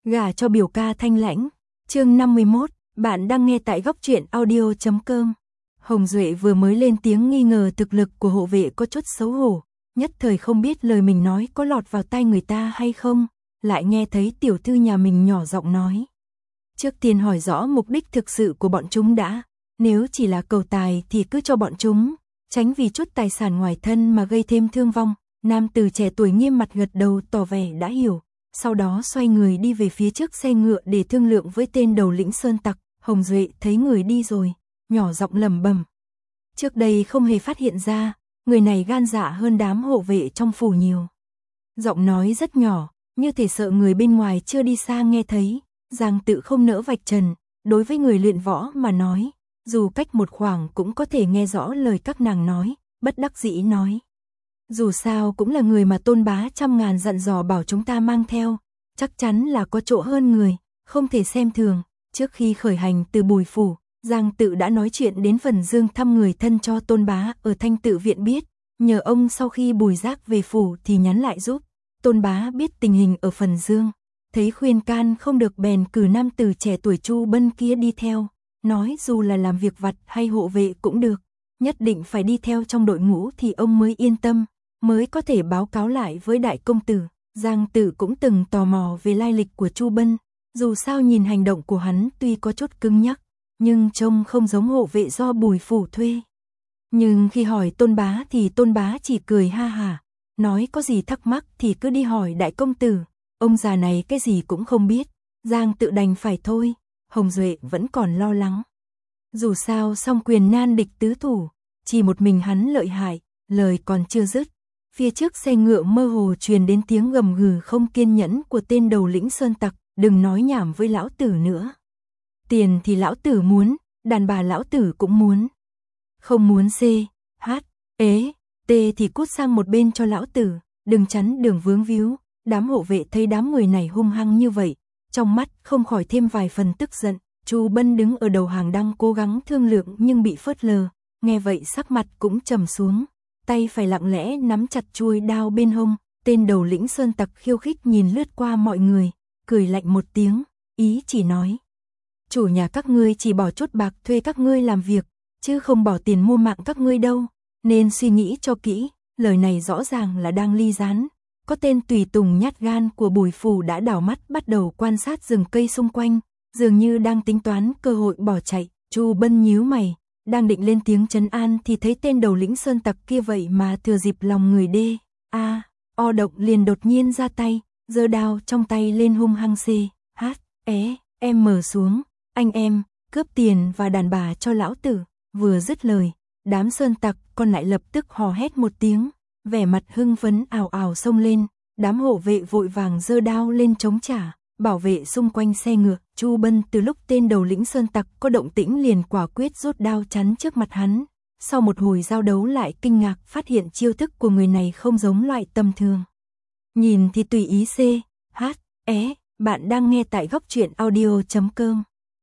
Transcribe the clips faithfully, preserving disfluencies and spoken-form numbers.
Gả cho biểu ca thanh lãnh. Chương năm mươi mốt, bạn đang nghe tại góc truyện audio chấm com. Hồng Duệ vừa mới lên tiếng nghi ngờ thực lực của hộ vệ có chút xấu hổ, nhất thời không biết lời mình nói có lọt vào tai người ta hay không, lại nghe thấy tiểu thư nhà mình nhỏ giọng nói. Trước tiên hỏi rõ mục đích thực sự của bọn chúng đã, nếu chỉ là cầu tài thì cứ cho bọn chúng, tránh vì chút tài sản ngoài thân mà gây thêm thương vong. Nam tử trẻ tuổi nghiêm mặt gật đầu tỏ vẻ đã hiểu, sau đó xoay người đi về phía trước xe ngựa để thương lượng với tên đầu lĩnh sơn tặc. Hồng Duệ thấy người đi rồi, nhỏ giọng lẩm bẩm. Trước đây không hề phát hiện ra, người này gan dạ hơn đám hộ vệ trong phủ nhiều. Giọng nói rất nhỏ, như thể sợ người bên ngoài chưa đi xa nghe thấy. Giang Tự không nỡ vạch trần, đối với người luyện võ mà nói, dù cách một khoảng cũng có thể nghe rõ lời các nàng nói, bất đắc dĩ nói. Dù sao cũng là người mà Tôn bá trăm ngàn dặn dò bảo chúng ta mang theo, chắc chắn là có chỗ hơn người, không thể xem thường. Trước khi khởi hành từ Bùi phủ, Giang Tự đã nói chuyện đến Phần Dương thăm người thân cho Tôn bá ở Thanh Tự viện biết, nhờ ông sau khi Bùi Giác về phủ thì nhắn lại giúp. Tôn bá biết tình hình ở Phần Dương, thấy khuyên can không được bèn cử nam tử trẻ tuổi Chu Bân kia đi theo, nói dù là làm việc vặt hay hộ vệ cũng được, nhất định phải đi theo trong đội ngũ thì ông mới yên tâm, mới có thể báo cáo lại với đại công tử. Giang Tự cũng từng tò mò về lai lịch của Chu Bân, dù sao nhìn hành động của hắn tuy có chút cứng nhắc, nhưng trông không giống hộ vệ do Bùi phủ thuê. Nhưng khi hỏi Tôn bá thì Tôn bá chỉ cười ha hả, nói có gì thắc mắc thì cứ đi hỏi đại công tử, ông già này cái gì cũng không biết. Giang Tự đành phải thôi, Hồng Duệ vẫn còn lo lắng. Dù sao song quyền nan địch tứ thủ, chỉ một mình hắn lợi hại, lời còn chưa dứt. Phía trước xe ngựa mơ hồ truyền đến tiếng gầm gừ không kiên nhẫn của tên đầu lĩnh sơn tặc, đừng nói nhảm với lão tử nữa. Tiền thì lão tử muốn, đàn bà lão tử cũng muốn. Không muốn C, H, ế, T thì cút sang một bên cho lão tử, đừng chắn đường vướng víu. Đám hộ vệ thấy đám người này hung hăng như vậy, trong mắt không khỏi thêm vài phần tức giận. Chu Bân đứng ở đầu hàng đang cố gắng thương lượng nhưng bị phớt lờ, nghe vậy sắc mặt cũng trầm xuống, tay phải lặng lẽ nắm chặt chuôi đao bên hông. Tên đầu lĩnh sơn tặc khiêu khích nhìn lướt qua mọi người, cười lạnh một tiếng, ý chỉ nói. Chủ nhà các ngươi chỉ bỏ chút bạc thuê các ngươi làm việc, chứ không bỏ tiền mua mạng các ngươi đâu, nên suy nghĩ cho kỹ. Lời này rõ ràng là đang ly gián. Có tên tùy tùng nhát gan của Bùi phủ đã đảo mắt bắt đầu quan sát rừng cây xung quanh, dường như đang tính toán cơ hội bỏ chạy. Chu Bân nhíu mày, đang định lên tiếng trấn an thì thấy tên đầu lĩnh sơn tặc kia vậy mà thừa dịp lòng người đê a o động liền đột nhiên ra tay, giơ đao trong tay lên hung hăng C, H, é, em mở xuống, anh em, cướp tiền và đàn bà cho lão tử. Vừa dứt lời, đám sơn tặc còn lại lập tức hò hét một tiếng, vẻ mặt hưng phấn ào ào xông lên. Đám hộ vệ vội vàng giơ đao lên chống trả, bảo vệ xung quanh xe ngựa. Chu Bân từ lúc tên đầu lĩnh sơn tặc có động tĩnh liền quả quyết rút đao chắn trước mặt hắn. Sau một hồi giao đấu lại kinh ngạc phát hiện chiêu thức của người này không giống loại tầm thường. Nhìn thì tùy ý C, H, é, bạn đang nghe tại góc truyện audio chấm com.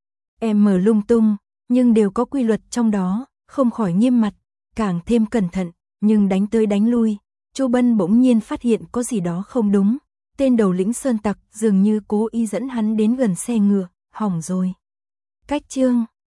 Em mở lung tung, nhưng đều có quy luật trong đó, không khỏi nghiêm mặt, càng thêm cẩn thận, nhưng đánh tới đánh lui. Chu Bân bỗng nhiên phát hiện có gì đó không đúng. Tên đầu lĩnh sơn tặc dường như cố ý dẫn hắn đến gần xe ngựa, hỏng rồi. Cách chương